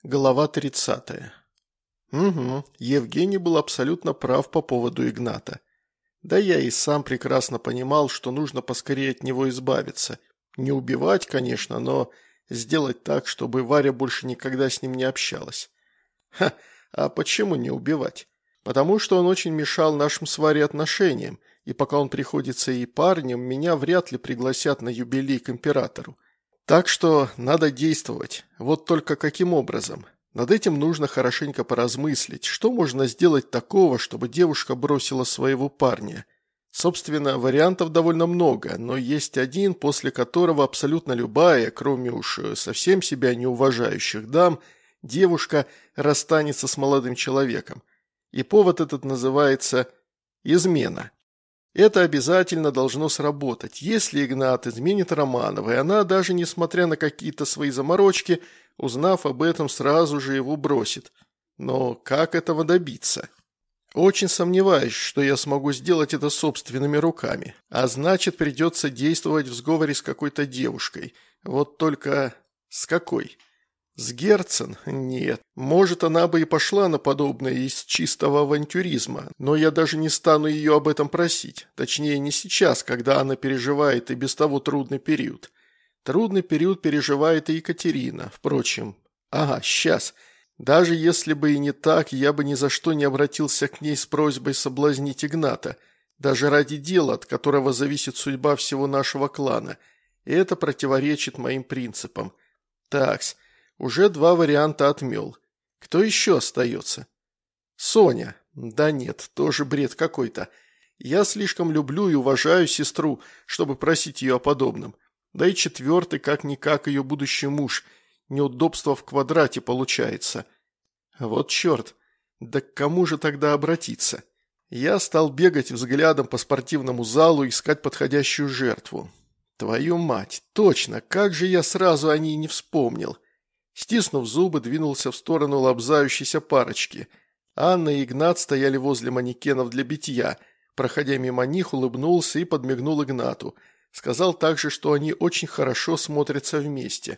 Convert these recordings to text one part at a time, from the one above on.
Глава 30. Угу, Евгений был абсолютно прав по поводу Игната. Да я и сам прекрасно понимал, что нужно поскорее от него избавиться. Не убивать, конечно, но сделать так, чтобы Варя больше никогда с ним не общалась. А почему не убивать? Потому что он очень мешал нашим с Варей отношениям, и пока он приходится ей парнем, меня вряд ли пригласят на юбилей к императору. Так что надо действовать. Вот только каким образом? Над этим нужно хорошенько поразмыслить, что можно сделать такого, чтобы девушка бросила своего парня. Собственно, вариантов довольно много, но есть один, после которого абсолютно любая, кроме уж совсем себя не уважающих дам, девушка расстанется с молодым человеком. И повод этот называется измена. Это обязательно должно сработать. Если Игнат изменит Романовой, она, даже несмотря на какие-то свои заморочки, узнав об этом, сразу же его бросит. Но как этого добиться? Очень сомневаюсь, что я смогу сделать это собственными руками. А значит, придется действовать в сговоре с какой-то девушкой. Вот только с какой? С Герцен? Нет. Может, она бы и пошла на подобное из чистого авантюризма, но я даже не стану ее об этом просить. Точнее, не сейчас, когда она переживает и без того трудный период. Трудный период переживает и Екатерина. Впрочем, сейчас. Даже если бы и не так, я бы ни за что не обратился к ней с просьбой соблазнить Игната. Даже ради дела, от которого зависит судьба всего нашего клана. И это противоречит моим принципам. Такс. Уже 2 варианта отмел. Кто еще остается? Соня. Да нет, тоже бред какой-то. Я слишком люблю и уважаю сестру, чтобы просить ее о подобном. Да и 4-й, как-никак, ее будущий муж. Неудобство в квадрате получается. Вот черт. Да к кому же тогда обратиться? Я стал бегать взглядом по спортивному залу и искать подходящую жертву. Твою мать, точно, как же я сразу о ней не вспомнил. Стиснув зубы, двинулся в сторону лобзающейся парочки. Анна и Игнат стояли возле манекенов для битья. Проходя мимо них, улыбнулся и подмигнул Игнату. Сказал также, что они очень хорошо смотрятся вместе.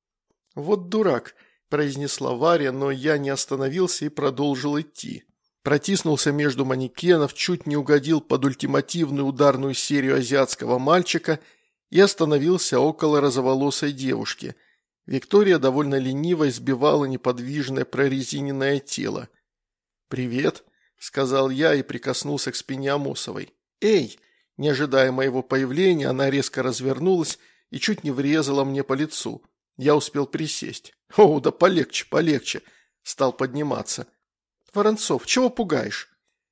«Вот дурак», – произнесла Варя, но я не остановился и продолжил идти. Протиснулся между манекенов, чуть не угодил под ультимативную ударную серию азиатского мальчика и остановился около розоволосой девушки – Виктория довольно лениво избивала неподвижное прорезиненное тело. «Привет», – сказал я и прикоснулся к спине Амосовой. «Эй!» Не ожидая моего появления, она резко развернулась и чуть не врезала мне по лицу. Я успел присесть. «О, да полегче, полегче!» Стал подниматься. «Воронцов, чего пугаешь?»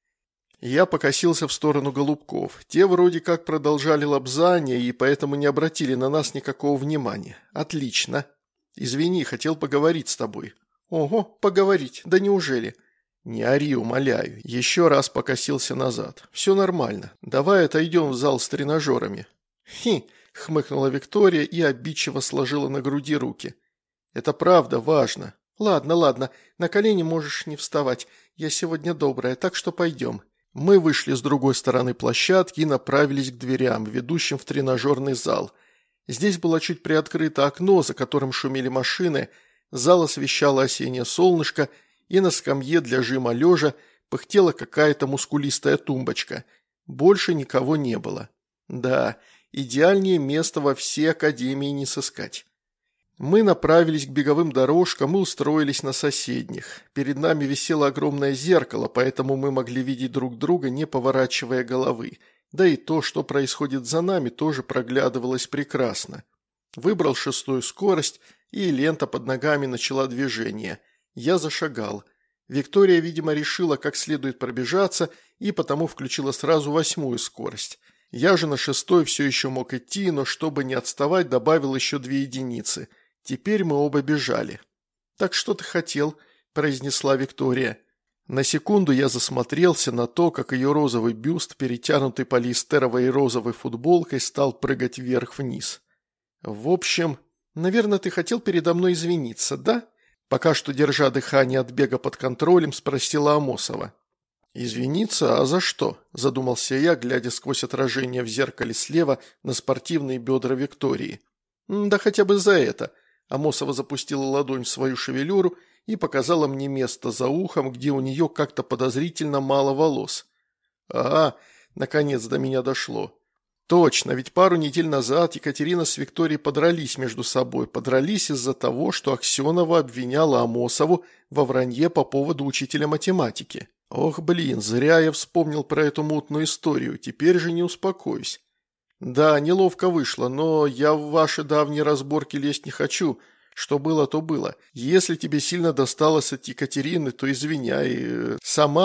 Я покосился в сторону голубков. Те вроде как продолжали лобзание и поэтому не обратили на нас никакого внимания. «Отлично!» «Извини, хотел поговорить с тобой». «Ого, поговорить, да неужели?» «Не ори, умоляю». Еще раз покосился назад. «Все нормально. Давай отойдем в зал с тренажерами». Хмыкнула Виктория и обидчиво сложила на груди руки. «Это правда важно». «Ладно, ладно, на колени можешь не вставать. Я сегодня добрая, так что пойдем». Мы вышли с другой стороны площадки и направились к дверям, ведущим в тренажерный зал. Здесь было чуть приоткрыто окно, за которым шумели машины, зал освещало осеннее солнышко, и на скамье для жима лежа пыхтела какая-то мускулистая тумбочка. Больше никого не было. Да, идеальнее места во всей академии не сыскать. Мы направились к беговым дорожкам и устроились на соседних. Перед нами висело огромное зеркало, поэтому мы могли видеть друг друга, не поворачивая головы. Да и то, что происходит за нами, тоже проглядывалось прекрасно. Выбрал 6-ю скорость, и лента под ногами начала движение. Я зашагал. Виктория, видимо, решила, как следует пробежаться, и потому включила сразу 8-ю скорость. Я же на 6-й все еще мог идти, но чтобы не отставать, добавил еще 2 единицы. Теперь мы оба бежали. «Так что ты хотел?» – произнесла Виктория. На секунду я засмотрелся на то, как ее розовый бюст, перетянутый полиэстеровой розовой футболкой, стал прыгать вверх-вниз. «В общем, наверное, ты хотел передо мной извиниться, да?» Пока что, держа дыхание от бега под контролем, спросила Амосова. «Извиниться? А за что?» – задумался я, глядя сквозь отражение в зеркале слева на спортивные бедра Виктории. «Да хотя бы за это». Амосова запустила ладонь в свою шевелюру и показала мне место за ухом, где у нее как-то подозрительно мало волос. Ага, наконец до меня дошло. Точно, ведь пару недель назад Екатерина с Викторией подрались между собой. Подрались из-за того, что Аксенова обвиняла Амосову во вранье по поводу учителя математики. Ох, блин, зря я вспомнил про эту мутную историю, теперь же не успокоюсь. Да, неловко вышло, но я в ваши давние разборки лезть не хочу. Что было, то было. Если тебе сильно досталось от Екатерины, то извиняй.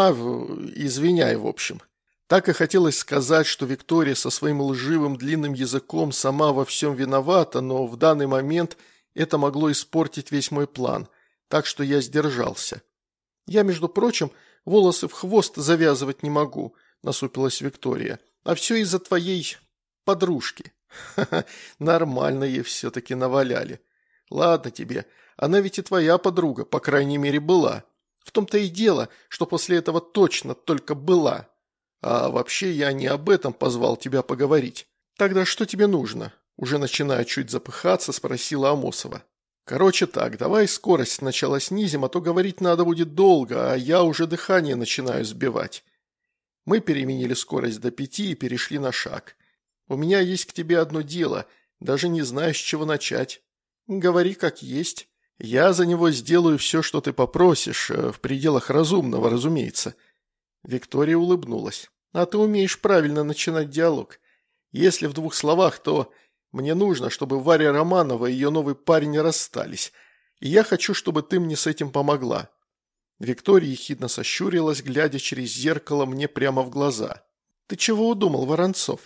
Извиняй, в общем. Так и хотелось сказать, что Виктория со своим лживым длинным языком сама во всем виновата, но в данный момент это могло испортить весь мой план, так что я сдержался. «Я, между прочим, волосы в хвост завязывать не могу», – насупилась Виктория. «А все из-за твоей подружки». «Ха-ха, нормально ей все-таки наваляли. Ладно тебе, она ведь и твоя подруга, по крайней мере, была. В том-то и дело, что после этого точно только была. А вообще я не об этом позвал тебя поговорить. Тогда что тебе нужно?» Уже начиная чуть запыхаться, спросила Амосова. «Короче так, давай скорость сначала снизим, а то говорить надо будет долго, а я уже дыхание начинаю сбивать». Мы переменили скорость до 5 и перешли на шаг. «У меня есть к тебе одно дело, даже не знаю, с чего начать». «Говори как есть. Я за него сделаю все, что ты попросишь, в пределах разумного, разумеется». Виктория улыбнулась. «А ты умеешь правильно начинать диалог. Если в 2 словах, то мне нужно, чтобы Варя Романова и ее новый парень расстались, и я хочу, чтобы ты мне с этим помогла». Виктория ехидно сощурилась, глядя через зеркало мне прямо в глаза. «Ты чего удумал, Воронцов?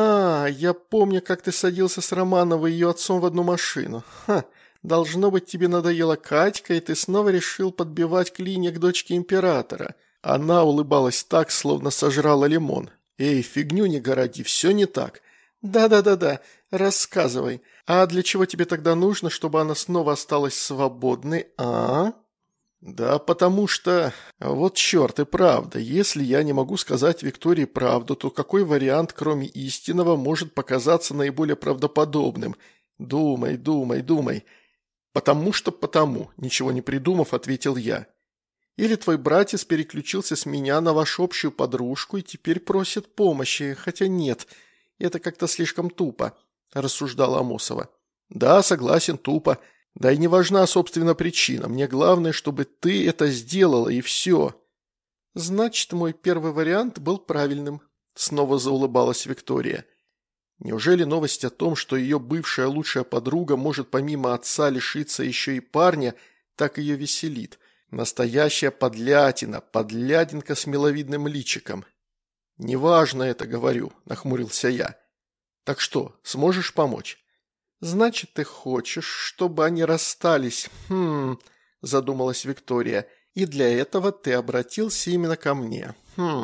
Я помню, как ты садился с Романовой и ее отцом в одну машину. Должно быть, тебе надоела Катька, и ты снова решил подбивать клинья к дочке императора». Она улыбалась так, словно сожрала лимон. «Эй, фигню не городи, все не так». «Да, рассказывай. А для чего тебе тогда нужно, чтобы она снова осталась свободной, а?» «Да потому что... Вот черт, и правда, если я не могу сказать Виктории правду, то какой вариант, кроме истинного, может показаться наиболее правдоподобным? Думай. Потому, ничего не придумав, ответил я. Или твой братец переключился с меня на вашу общую подружку и теперь просит помощи, хотя нет, это как-то слишком тупо», – рассуждала Амосова. «Да, согласен, тупо. Да и не важна, собственно, причина. Мне главное, чтобы ты это сделала, и все». «Значит, мой первый вариант был правильным», – снова заулыбалась Виктория. Неужели новость о том, что ее бывшая лучшая подруга может помимо отца лишиться еще и парня, так ее веселит? Настоящая подлятинка с миловидным личиком. «Неважно это, говорю», – нахмурился я. «Так что, сможешь помочь?» «Значит, ты хочешь, чтобы они расстались?» задумалась Виктория. «И для этого ты обратился именно ко мне.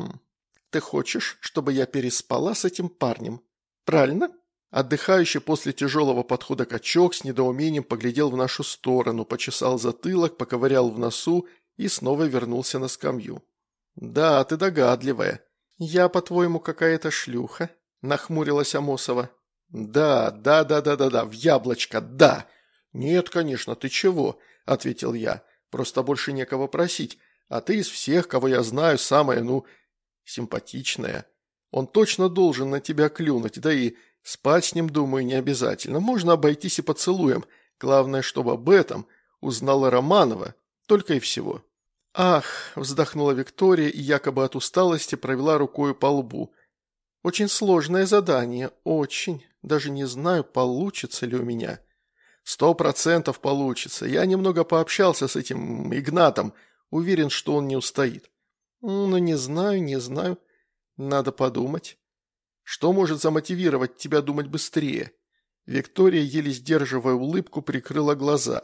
Ты хочешь, чтобы я переспала с этим парнем? Правильно?» Отдыхающий после тяжелого подхода качок с недоумением поглядел в нашу сторону, почесал затылок, поковырял в носу и снова вернулся на скамью. «Да, ты догадливая». «Я, по-твоему, какая-то шлюха?» – нахмурилась Амосова. «Да, в яблочко, да!» «Нет, конечно, ты чего?» – ответил я. «Просто больше некого просить, а ты из всех, кого я знаю, самая, симпатичная. Он точно должен на тебя клюнуть, да и спать с ним, думаю, не обязательно. Можно обойтись и поцелуем. Главное, чтобы об этом узнала Романова. Только и всего». «Ах!» – вздохнула Виктория и якобы от усталости провела рукой по лбу. «Очень сложное задание, очень. Даже не знаю, получится ли у меня». 100% получится. Я немного пообщался с этим Игнатом. Уверен, что он не устоит». Не знаю. Надо подумать». «Что может замотивировать тебя думать быстрее?» Виктория, еле сдерживая улыбку, прикрыла глаза.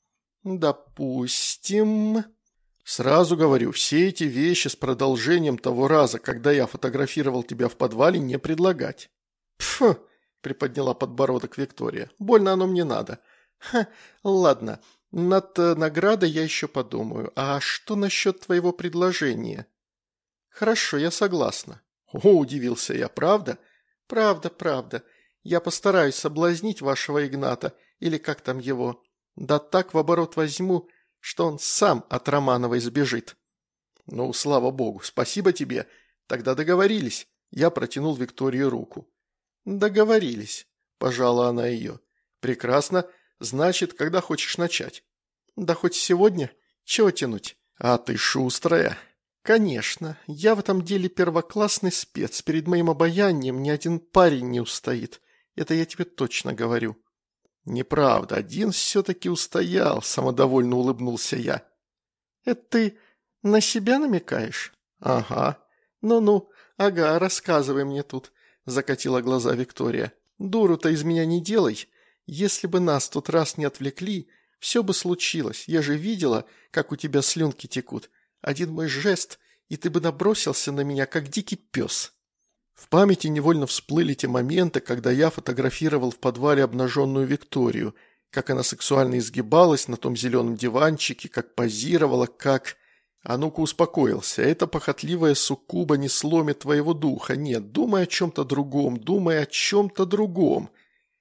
«Допустим...» «Сразу говорю, все эти вещи с продолжением того раза, когда я фотографировал тебя в подвале, не предлагать». «Пф!» – приподняла подбородок Виктория. «Больно оно мне надо». Ладно, над наградой я еще подумаю. А что насчет твоего предложения?» «Хорошо, я согласна». «О, удивился я, правда?» «Правда. Я постараюсь соблазнить вашего Игната, или как там его. Да так в оборот возьму, что он сам от Романовой сбежит». «Ну, слава богу, спасибо тебе. Тогда договорились». Я протянул Виктории руку. «Договорились», – пожала она ее. «Прекрасно. Значит, когда хочешь начать?» «Да хоть сегодня. Чего тянуть?» «А ты шустрая». «Конечно. Я в этом деле первоклассный спец. Перед моим обаянием ни один парень не устоит. Это я тебе точно говорю». «Неправда. Один все-таки устоял», – самодовольно улыбнулся я. «Это ты на себя намекаешь?» «Ага». «Ну-ну, ага, рассказывай мне тут», – закатила глаза Виктория. «Дуру-то из меня не делай. Если бы нас тут раз не отвлекли, все бы случилось. Я же видела, как у тебя слюнки текут. Один мой жест, и ты бы набросился на меня, как дикий пес». В памяти невольно всплыли те моменты, когда я фотографировал в подвале обнаженную Викторию, как она сексуально изгибалась на том зеленом диванчике, как позировала, как... «А ну-ка успокоился, эта похотливая суккуба не сломит твоего духа. Нет, думай о чем-то другом, думай о чем-то другом».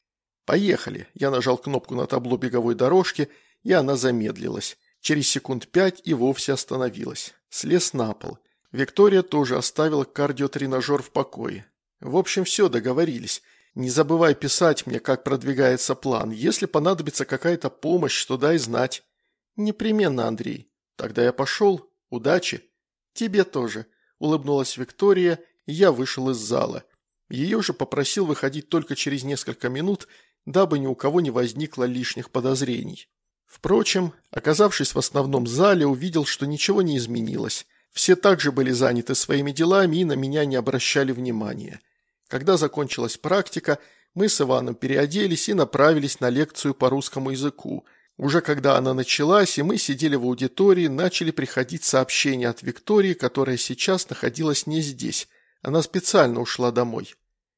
«Поехали!» Я нажал кнопку на табло беговой дорожки, и она замедлилась. Через секунд 5 и вовсе остановилась. Слез на пол. Виктория тоже оставила кардиотренажер в покое. «В общем, все, договорились. Не забывай писать мне, как продвигается план. Если понадобится какая-то помощь, то дай знать». «Непременно, Андрей». «Тогда я пошел. Удачи». «Тебе тоже», – улыбнулась Виктория, и я вышел из зала. Ее же попросил выходить только через несколько минут, дабы ни у кого не возникло лишних подозрений. Впрочем, оказавшись в основном зале, увидел, что ничего не изменилось. Все также были заняты своими делами и на меня не обращали внимания. Когда закончилась практика, мы с Иваном переоделись и направились на лекцию по русскому языку. Уже когда она началась, и мы сидели в аудитории, начали приходить сообщения от Виктории, которая сейчас находилась не здесь. Она специально ушла домой.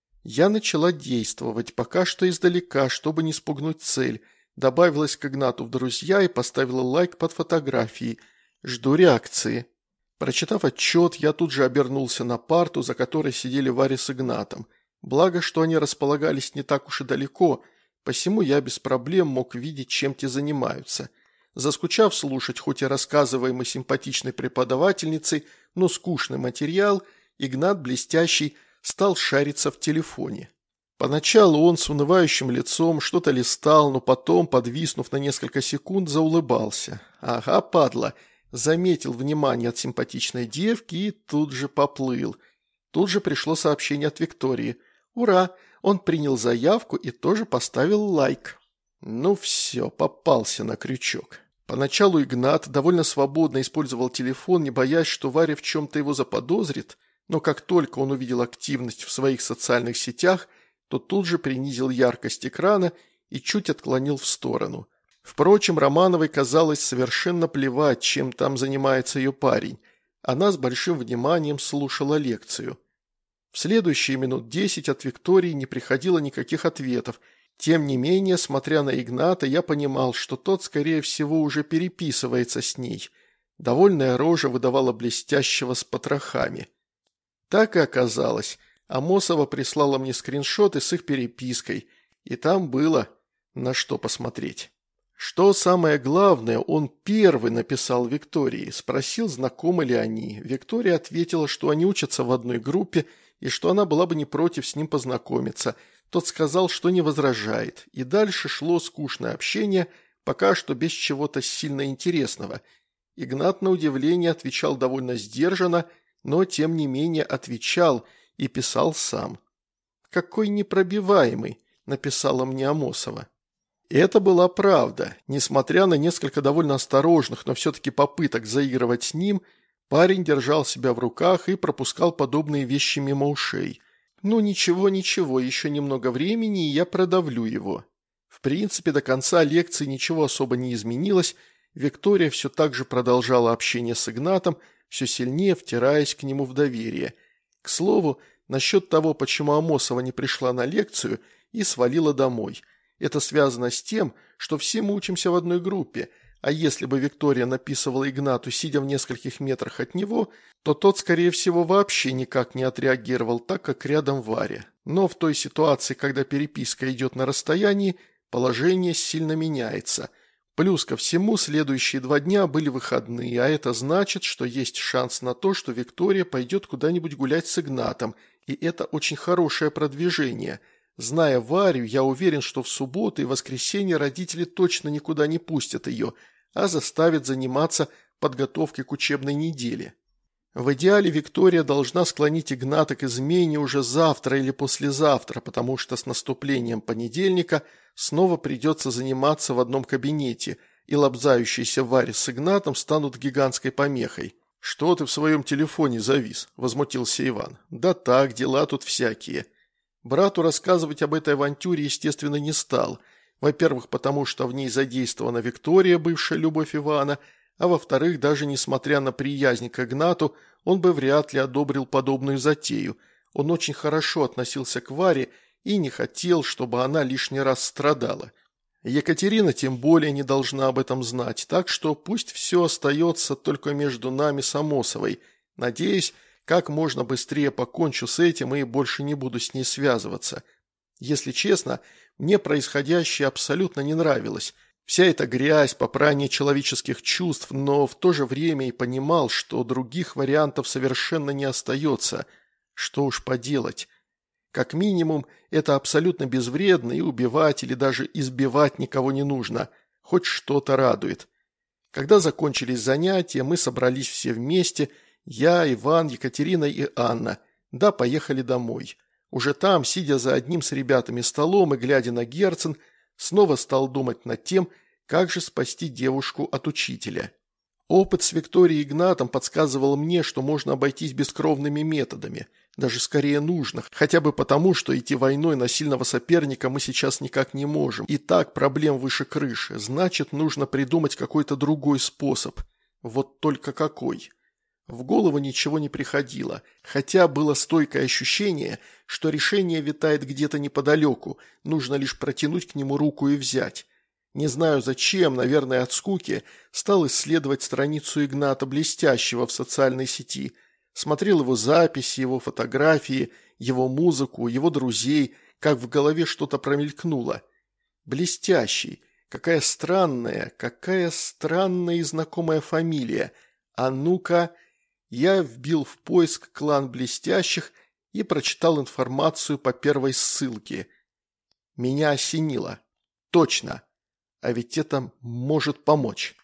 Я начала действовать, пока что издалека, чтобы не спугнуть цель. Добавилась к Игнату в друзья и поставила лайк под фотографией. Жду реакции. Прочитав отчет, я тут же обернулся на парту, за которой сидели Варя с Игнатом. Благо, что они располагались не так уж и далеко, посему я без проблем мог видеть, чем те занимаются. Заскучав слушать, хоть и рассказываемый симпатичной преподавательницей, но скучный материал, Игнат блестящий стал шариться в телефоне. Поначалу он с унывающим лицом что-то листал, но потом, подвиснув на несколько секунд, заулыбался. «Ага, падла!» Заметил внимание от симпатичной девки и тут же поплыл. Тут же пришло сообщение от Виктории. «Ура! Он принял заявку и тоже поставил лайк». Ну все, попался на крючок. Поначалу Игнат довольно свободно использовал телефон, не боясь, что Варя в чем-то его заподозрит, но как только он увидел активность в своих социальных сетях, то тут же принизил яркость экрана и чуть отклонил в сторону. Впрочем, Романовой казалось совершенно плевать, чем там занимается ее парень. Она с большим вниманием слушала лекцию. В следующие минут 10 от Виктории не приходило никаких ответов. Тем не менее, смотря на Игната, я понимал, что тот, скорее всего, уже переписывается с ней. Довольная рожа выдавала блестящего с потрохами. Так и оказалось. Амосова прислала мне скриншоты с их перепиской, и там было на что посмотреть. Что самое главное, он первый написал Виктории, спросил, знакомы ли они. Виктория ответила, что они учатся в одной группе и что она была бы не против с ним познакомиться. Тот сказал, что не возражает. И дальше шло скучное общение, пока что без чего-то сильно интересного. Игнат, на удивление, отвечал довольно сдержанно, но тем не менее отвечал и писал сам. «Какой непробиваемый», – написала мне Амосова. И это была правда. Несмотря на несколько довольно осторожных, но все-таки попыток заигрывать с ним, парень держал себя в руках и пропускал подобные вещи мимо ушей. Ну ничего, еще немного времени, и я продавлю его. В принципе, до конца лекции ничего особо не изменилось. Виктория все так же продолжала общение с Игнатом, все сильнее втираясь к нему в доверие. К слову, насчет того, почему Амосова не пришла на лекцию и свалила домой – это связано с тем, что все мы учимся в одной группе, а если бы Виктория написывала Игнату, сидя в нескольких метрах от него, то тот, скорее всего, вообще никак не отреагировал, так как рядом Варя. Но в той ситуации, когда переписка идет на расстоянии, положение сильно меняется. Плюс ко всему, следующие 2 дня были выходные, а это значит, что есть шанс на то, что Виктория пойдет куда-нибудь гулять с Игнатом, и это очень хорошее продвижение. Зная Варю, я уверен, что в субботу и воскресенье родители точно никуда не пустят ее, а заставят заниматься подготовкой к учебной неделе. В идеале Виктория должна склонить Игната к измене уже завтра или послезавтра, потому что с наступлением понедельника снова придется заниматься в одном кабинете, и лобзающиеся Варе с Игнатом станут гигантской помехой. «Что ты в своем телефоне завис?» – возмутился Иван. «Да так, дела тут всякие». Брату рассказывать об этой авантюре, естественно, не стал. Во-первых, потому что в ней задействована Виктория, бывшая любовь Ивана, а во-вторых, даже несмотря на приязнь к Игнату, он бы вряд ли одобрил подобную затею. Он очень хорошо относился к Варе и не хотел, чтобы она лишний раз страдала. Екатерина тем более не должна об этом знать, так что пусть все остается только между нами с Амосовой. Надеюсь, как можно быстрее покончу с этим и больше не буду с ней связываться. Если честно, мне происходящее абсолютно не нравилось. Вся эта грязь, попрание человеческих чувств, но в то же время и понимал, что других вариантов совершенно не остается. Что уж поделать. Как минимум, это абсолютно безвредно, и убивать или даже избивать никого не нужно. Хоть что-то радует. Когда закончились занятия, мы собрались все вместе, я, Иван, Екатерина и Анна. Да, поехали домой. Уже там, сидя за одним с ребятами столом и глядя на Герцен, снова стал думать над тем, как же спасти девушку от учителя. Опыт с Викторией и Игнатом подсказывал мне, что можно обойтись бескровными методами, даже скорее нужно, хотя бы потому, что идти войной на сильного соперника мы сейчас никак не можем. И так проблем выше крыши, значит, нужно придумать какой-то другой способ. Вот только какой? В голову ничего не приходило, хотя было стойкое ощущение, что решение витает где-то неподалеку, нужно лишь протянуть к нему руку и взять. Не знаю зачем, наверное от скуки, стал исследовать страницу Игната Блестящего в социальной сети. Смотрел его записи, его фотографии, его музыку, его друзей, как в голове что-то промелькнуло. Блестящий. Какая странная и знакомая фамилия. А ну-ка... Я вбил в поиск клан Блестящих и прочитал информацию по первой ссылке. Меня осенило. Точно. А ведь это может помочь.